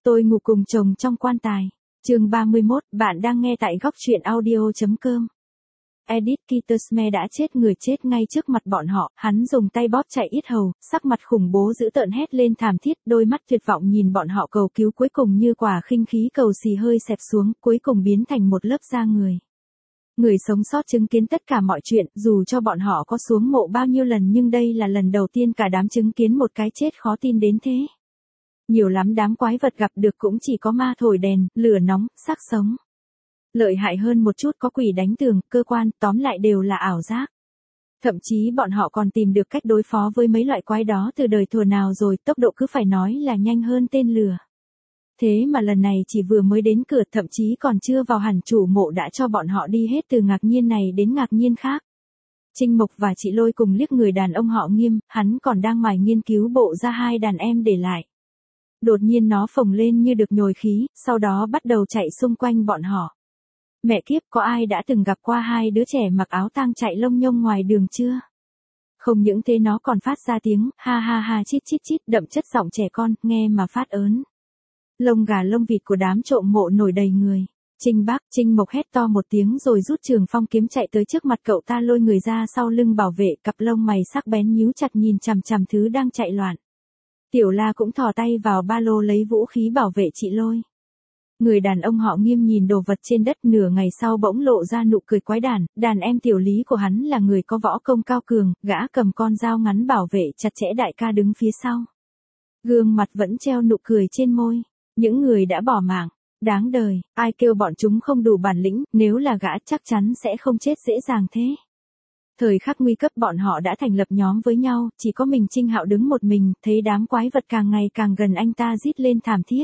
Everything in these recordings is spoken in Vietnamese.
Tôi ngủ cùng chồng trong quan tài. Chương 31, bạn đang nghe tại góc truyện audio.com. Edith Kittersme đã chết, người chết ngay trước mặt bọn họ, hắn dùng tay bóp chặt yết hầu, sắc mặt khủng bố dữ tợn hét lên thảm thiết, đôi mắt tuyệt vọng nhìn bọn họ cầu cứu, cuối cùng như quả khinh khí cầu xì hơi xẹp xuống, cuối cùng biến thành một lớp da người. Người sống sót chứng kiến tất cả mọi chuyện, dù cho bọn họ có xuống mộ bao nhiêu lần nhưng đây là lần đầu tiên cả đám chứng kiến một cái chết khó tin đến thế. Nhiều lắm đám quái vật gặp được cũng chỉ có ma thổi đèn, lửa nóng, xác sống. Lợi hại hơn một chút có quỷ đánh tường, cơ quan, tóm lại đều là ảo giác. Thậm chí bọn họ còn tìm được cách đối phó với mấy loại quái đó từ đời thuở nào rồi, tốc độ cứ phải nói là nhanh hơn tên lửa. Thế mà lần này chỉ vừa mới đến cửa, thậm chí còn chưa vào hẳn, chủ mộ đã cho bọn họ đi hết từ ngạc nhiên này đến ngạc nhiên khác. Trinh Mộc và chị Lôi cùng liếc người đàn ông họ Nghiêm, hắn còn đang mải nghiên cứu bộ da hai đàn em để lại. Đột nhiên nó phồng lên như được nhồi khí, sau đó bắt đầu chạy xung quanh bọn họ. Mẹ kiếp, có ai đã từng gặp qua hai đứa trẻ mặc áo tang chạy lông nhông ngoài đường chưa? Không những thế nó còn phát ra tiếng ha ha ha chít chít chít, đậm chất giọng trẻ con, nghe mà phát ớn. Lông gà lông vịt của đám trộm mộ nổi đầy người. Trinh Mộc hét to một tiếng rồi rút trường phong kiếm chạy tới trước mặt cậu ta, lôi người ra sau lưng bảo vệ, cặp lông mày sắc bén nhíu chặt nhìn chằm chằm thứ đang chạy loạn. Tiểu La cũng thò tay vào ba lô lấy vũ khí bảo vệ chị Lôi. Người đàn ông họ Nghiêm nhìn đồ vật trên đất, nửa ngày sau bỗng lộ ra nụ cười quái đản, đàn em Tiểu Lý của hắn là người có võ công cao cường, gã cầm con dao ngắn bảo vệ chặt chẽ đại ca đứng phía sau. Gương mặt vẫn treo nụ cười trên môi. Những người đã bỏ mạng, đáng đời, ai kêu bọn chúng không đủ bản lĩnh, nếu là gã chắc chắn sẽ không chết dễ dàng thế. Thời khắc nguy cấp bọn họ đã thành lập nhóm với nhau, chỉ có mình Trinh Hạo đứng một mình, thấy đám quái vật càng ngày càng gần anh ta rít lên thảm thiết.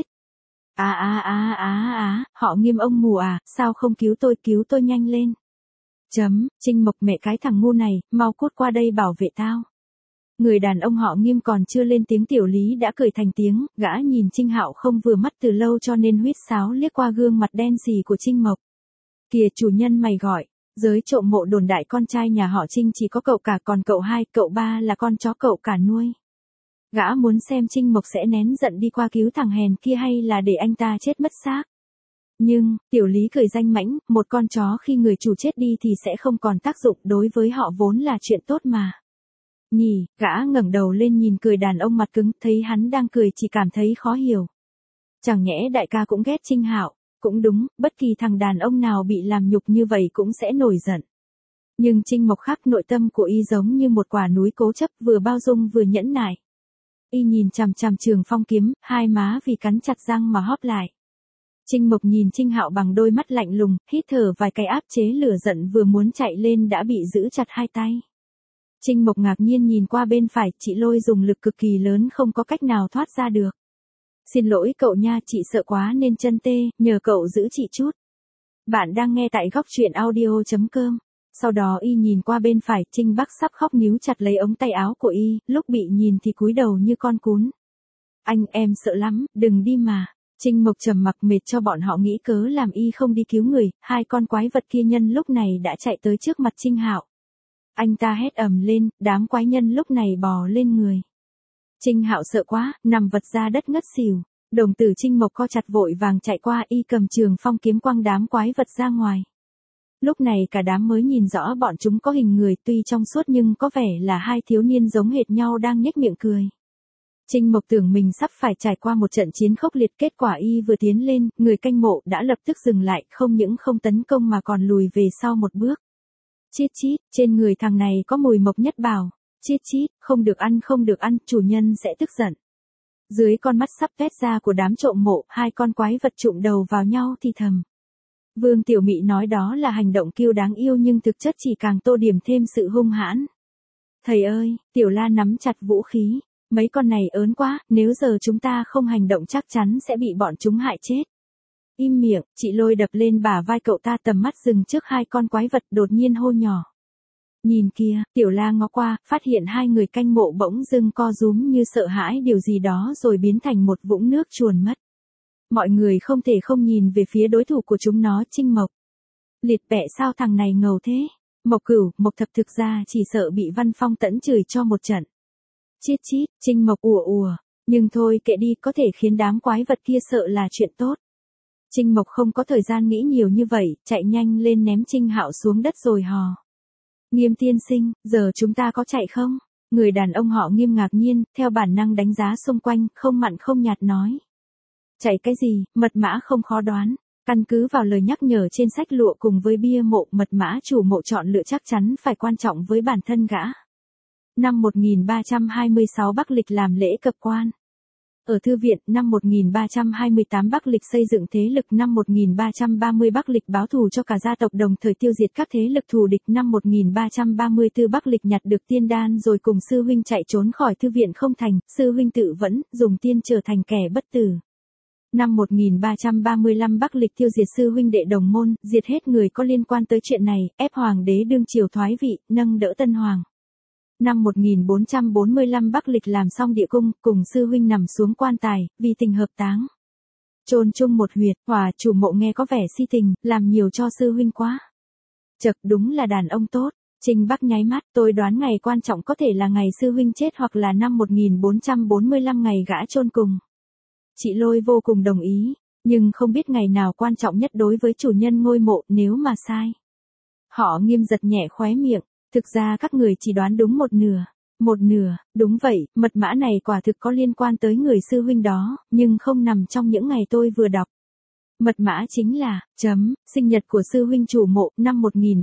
Họ Nghiêm ông mù à, sao không cứu tôi nhanh lên. Trinh Mộc, mẹ cái thằng ngu này, mau cút qua đây bảo vệ tao. Người đàn ông họ Nghiêm còn chưa lên tiếng, Tiểu Lý đã cười thành tiếng, gã nhìn Trinh Hạo không vừa mắt từ lâu cho nên huýt sáo liếc qua gương mặt đen xì của Trinh Mộc. Kìa chủ nhân mày gọi, giới trộm mộ đồn đại con trai nhà họ Trinh chỉ có cậu cả, còn cậu hai, cậu ba là con chó cậu cả nuôi. Gã muốn xem Trinh Mộc sẽ nén giận đi qua cứu thằng hèn kia hay là để anh ta chết mất xác. Nhưng, Tiểu Lý cười danh mãnh, một con chó khi người chủ chết đi thì sẽ không còn tác dụng, đối với họ vốn là chuyện tốt mà. Nhỉ, gã ngẩng đầu lên nhìn cười đàn ông mặt cứng, thấy hắn đang cười chỉ cảm thấy khó hiểu. Chẳng nhẽ đại ca cũng ghét Trinh Hạo, cũng đúng, bất kỳ thằng đàn ông nào bị làm nhục như vậy cũng sẽ nổi giận. Nhưng Trinh Mộc khắc, nội tâm của y giống như một quả núi cố chấp, vừa bao dung vừa nhẫn nại. Y nhìn chằm chằm trường phong kiếm, hai má vì cắn chặt răng mà hóp lại. Trinh Mộc nhìn Trinh Hạo bằng đôi mắt lạnh lùng, hít thở vài cái áp chế lửa giận vừa muốn chạy lên đã bị giữ chặt hai tay. Trinh Mộc ngạc nhiên nhìn qua bên phải, chị Lôi dùng lực cực kỳ lớn không có cách nào thoát ra được. Xin lỗi cậu nha, chị sợ quá nên chân tê, nhờ cậu giữ chị chút. Bạn đang nghe tại góc truyện audio.com. Sau đó y nhìn qua bên phải, Trinh Bắc sắp khóc níu chặt lấy ống tay áo của y, lúc bị nhìn thì cúi đầu như con cún. Anh, em sợ lắm, đừng đi mà. Trinh Mộc trầm mặc, mệt cho bọn họ nghĩ cớ làm y không đi cứu người, hai con quái vật kia nhân lúc này đã chạy tới trước mặt Trinh Hạo. Anh ta hét ầm lên, đám quái nhân lúc này bò lên người. Trinh Hạo sợ quá, nằm vật ra đất ngất xỉu. Đồng tử Trinh Mộc co chặt vội vàng chạy qua, y cầm trường phong kiếm quăng đám quái vật ra ngoài. Lúc này cả đám mới nhìn rõ bọn chúng có hình người, tuy trong suốt nhưng có vẻ là hai thiếu niên giống hệt nhau đang nhếch miệng cười. Trinh Mộc tưởng mình sắp phải trải qua một trận chiến khốc liệt, kết quả y vừa tiến lên, người canh mộ đã lập tức dừng lại, không những không tấn công mà còn lùi về sau một bước. Chít chít, trên người thằng này có mùi mộc nhất bảo. Chít chít, không được ăn, chủ nhân sẽ tức giận. Dưới con mắt sắp tét ra của đám trộm mộ, hai con quái vật chụm đầu vào nhau thì thầm. Vương Tiểu Mị nói đó là hành động kiêu đáng yêu nhưng thực chất chỉ càng tô điểm thêm sự hung hãn. Thầy ơi, Tiểu La nắm chặt vũ khí. Mấy con này ớn quá, nếu giờ chúng ta không hành động chắc chắn sẽ bị bọn chúng hại chết. Im miệng, chị Lôi đập lên bả vai cậu ta, tầm mắt dừng trước hai con quái vật, đột nhiên hô nhỏ. Nhìn kia, Tiểu La ngó qua, phát hiện hai người canh mộ bỗng dưng co rúm như sợ hãi điều gì đó rồi biến thành một vũng nước chuồn mất. Mọi người không thể không nhìn về phía đối thủ của chúng nó, Trinh Mộc. Liệt bẹ, sao thằng này ngầu thế? Mộc Cửu, Mộc Thập thực ra chỉ sợ bị Văn Phong tẫn chửi cho một trận. Chít chít, Trinh Mộc ùa ùa. Nhưng thôi kệ đi, có thể khiến đám quái vật kia sợ là chuyện tốt. Trinh Mộc không có thời gian nghĩ nhiều như vậy, chạy nhanh lên ném Trinh Hạo xuống đất rồi hò. Nghiêm tiên sinh, giờ chúng ta có chạy không? Người đàn ông họ Nghiêm ngạc nhiên, theo bản năng đánh giá xung quanh, không mặn không nhạt nói. Chạy cái gì, mật mã không khó đoán. Căn cứ vào lời nhắc nhở trên sách lụa cùng với bia mộ, mật mã chủ mộ chọn lựa chắc chắn phải quan trọng với bản thân gã. Năm 1326 Bắc Lịch làm lễ cập quan. Ở thư viện, năm 1328 Bắc Lịch xây dựng thế lực, năm 1330 Bắc Lịch báo thù cho cả gia tộc đồng thời tiêu diệt các thế lực thù địch, năm 1334 Bắc Lịch nhặt được tiên đan rồi cùng sư huynh chạy trốn khỏi thư viện không thành, sư huynh tự vẫn, dùng tiên trở thành kẻ bất tử. Năm 1335 Bắc Lịch tiêu diệt sư huynh đệ đồng môn, diệt hết người có liên quan tới chuyện này, ép hoàng đế đương triều thoái vị, nâng đỡ tân hoàng. Năm 1445 Bắc Lịch làm xong địa cung, cùng sư huynh nằm xuống quan tài, vì tình hợp táng. Chôn chung một huyệt, Hòa chủ mộ nghe có vẻ si tình, làm nhiều cho sư huynh quá. Chậc, đúng là đàn ông tốt. Trình Bắc nháy mắt, tôi đoán ngày quan trọng có thể là ngày sư huynh chết hoặc là năm 1445 ngày gã chôn cùng. Chị Lôi vô cùng đồng ý, nhưng không biết ngày nào quan trọng nhất đối với chủ nhân ngôi mộ, nếu mà sai. Họ Nghiêm giật nhẹ khóe miệng. Thực ra các người chỉ đoán đúng một nửa. Một nửa, đúng vậy, mật mã này quả thực có liên quan tới người sư huynh đó, nhưng không nằm trong những ngày tôi vừa đọc. Mật mã chính là, sinh nhật của sư huynh chủ mộ, năm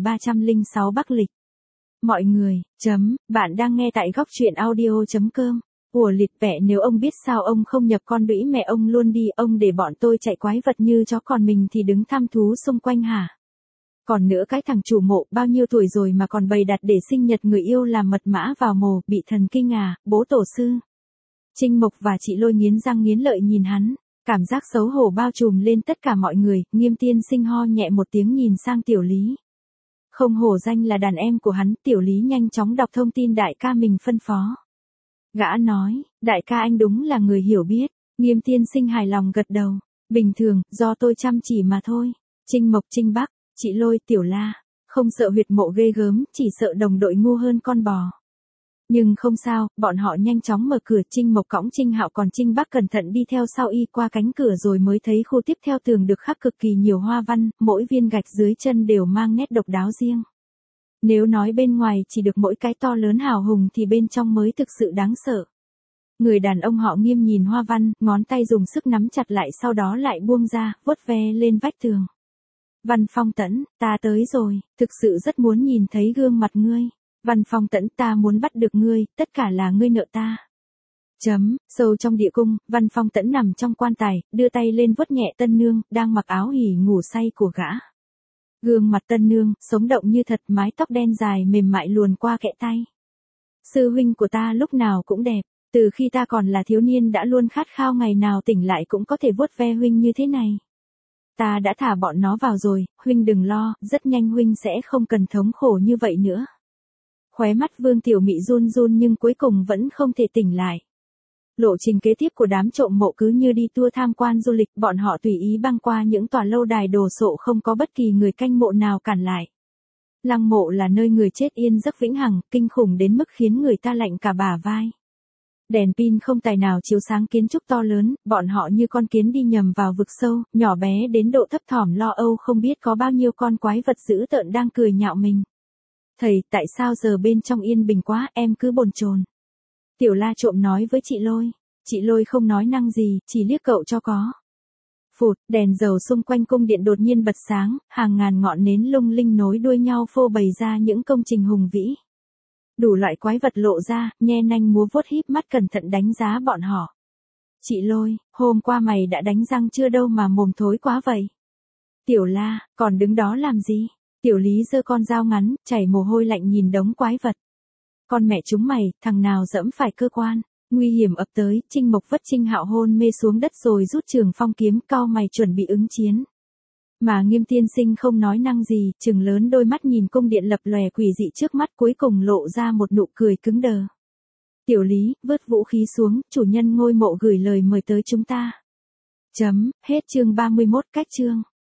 1306 Bắc Lịch. Mọi người, bạn đang nghe tại góc truyện audio.com. Ủa lịt vẹ, nếu ông biết sao ông không nhập con đũy mẹ ông luôn đi, ông để bọn tôi chạy quái vật như chó, còn mình thì đứng thăm thú xung quanh hả? Còn nữa cái thằng chủ mộ bao nhiêu tuổi rồi mà còn bày đặt để sinh nhật người yêu làm mật mã vào mồ, bị thần kinh à, bố tổ sư. Trinh Mộc và chị Lôi nghiến răng nghiến lợi nhìn hắn, cảm giác xấu hổ bao trùm lên tất cả mọi người. Nghiêm tiên sinh ho nhẹ một tiếng nhìn sang Tiểu Lý. Không hổ danh là đàn em của hắn, Tiểu Lý nhanh chóng đọc thông tin đại ca mình phân phó. Gã nói, đại ca anh đúng là người hiểu biết. Nghiêm tiên sinh hài lòng gật đầu. Bình thường, do tôi chăm chỉ mà thôi. Trinh Mộc, Trinh Bắc, chị Lôi, Tiểu La, không sợ huyệt mộ ghê gớm, chỉ sợ đồng đội ngu hơn con bò. Nhưng không sao, bọn họ nhanh chóng mở cửa. Trinh Mộc cõng Trinh Hạo, còn Trinh Bắc cẩn thận đi theo sau y qua cánh cửa rồi mới thấy khu tiếp theo. Tường được khắc cực kỳ nhiều hoa văn, mỗi viên gạch dưới chân đều mang nét độc đáo riêng. Nếu nói bên ngoài chỉ được mỗi cái to lớn hào hùng thì bên trong mới thực sự đáng sợ. Người đàn ông họ Nghiêm nhìn hoa văn, ngón tay dùng sức nắm chặt lại, sau đó lại buông ra, vuốt ve lên vách tường. Văn Phong Tẫn, ta tới rồi, thực sự rất muốn nhìn thấy gương mặt ngươi. Văn Phong Tẫn, ta muốn bắt được ngươi, tất cả là ngươi nợ ta. Sâu trong địa cung, Văn Phong Tẫn nằm trong quan tài, đưa tay lên vuốt nhẹ Tân Nương, đang mặc áo hỉ ngủ say của gã. Gương mặt Tân Nương, sống động như thật, mái tóc đen dài mềm mại luồn qua kẽ tay. Sư huynh của ta lúc nào cũng đẹp, từ khi ta còn là thiếu niên đã luôn khát khao ngày nào tỉnh lại cũng có thể vuốt ve huynh như thế này. Ta đã thả bọn nó vào rồi, huynh đừng lo, rất nhanh huynh sẽ không cần thống khổ như vậy nữa. Khóe mắt Vương Tiểu Mị run run nhưng cuối cùng vẫn không thể tỉnh lại. Lộ trình kế tiếp của đám trộm mộ cứ như đi tour tham quan du lịch, bọn họ tùy ý băng qua những tòa lâu đài đồ sộ, không có bất kỳ người canh mộ nào cản lại. Lăng mộ là nơi người chết yên giấc vĩnh hằng, kinh khủng đến mức khiến người ta lạnh cả bả vai. Đèn pin không tài nào chiếu sáng kiến trúc to lớn, bọn họ như con kiến đi nhầm vào vực sâu, nhỏ bé đến độ thấp thỏm lo âu, không biết có bao nhiêu con quái vật dữ tợn đang cười nhạo mình. Thầy, tại sao giờ bên trong yên bình quá, em cứ bồn chồn. Tiểu La trộm nói với chị Lôi. Chị Lôi không nói năng gì, chỉ liếc cậu cho có. Phụt, đèn dầu xung quanh cung điện đột nhiên bật sáng, hàng ngàn ngọn nến lung linh nối đuôi nhau phô bày ra những công trình hùng vĩ. Đủ loại quái vật lộ ra, nhe nanh múa vuốt híp mắt cẩn thận đánh giá bọn họ. Chị Lôi, hôm qua mày đã đánh răng chưa đâu mà mồm thối quá vậy? Tiểu La, còn đứng đó làm gì? Tiểu Lý giơ con dao ngắn, chảy mồ hôi lạnh nhìn đống quái vật. Con mẹ chúng mày, thằng nào dẫm phải cơ quan? Nguy hiểm ập tới, Trinh Mộc vất Trinh Hạo hôn mê xuống đất rồi rút trường phong kiếm, cau mày chuẩn bị ứng chiến. Mà Nghiêm tiên sinh không nói năng gì, trừng lớn đôi mắt nhìn cung điện lập lòe quỷ dị trước mắt, cuối cùng lộ ra một nụ cười cứng đờ. Tiểu Lý, vứt vũ khí xuống, chủ nhân ngôi mộ gửi lời mời tới chúng ta. Hết chương 31, cách chương.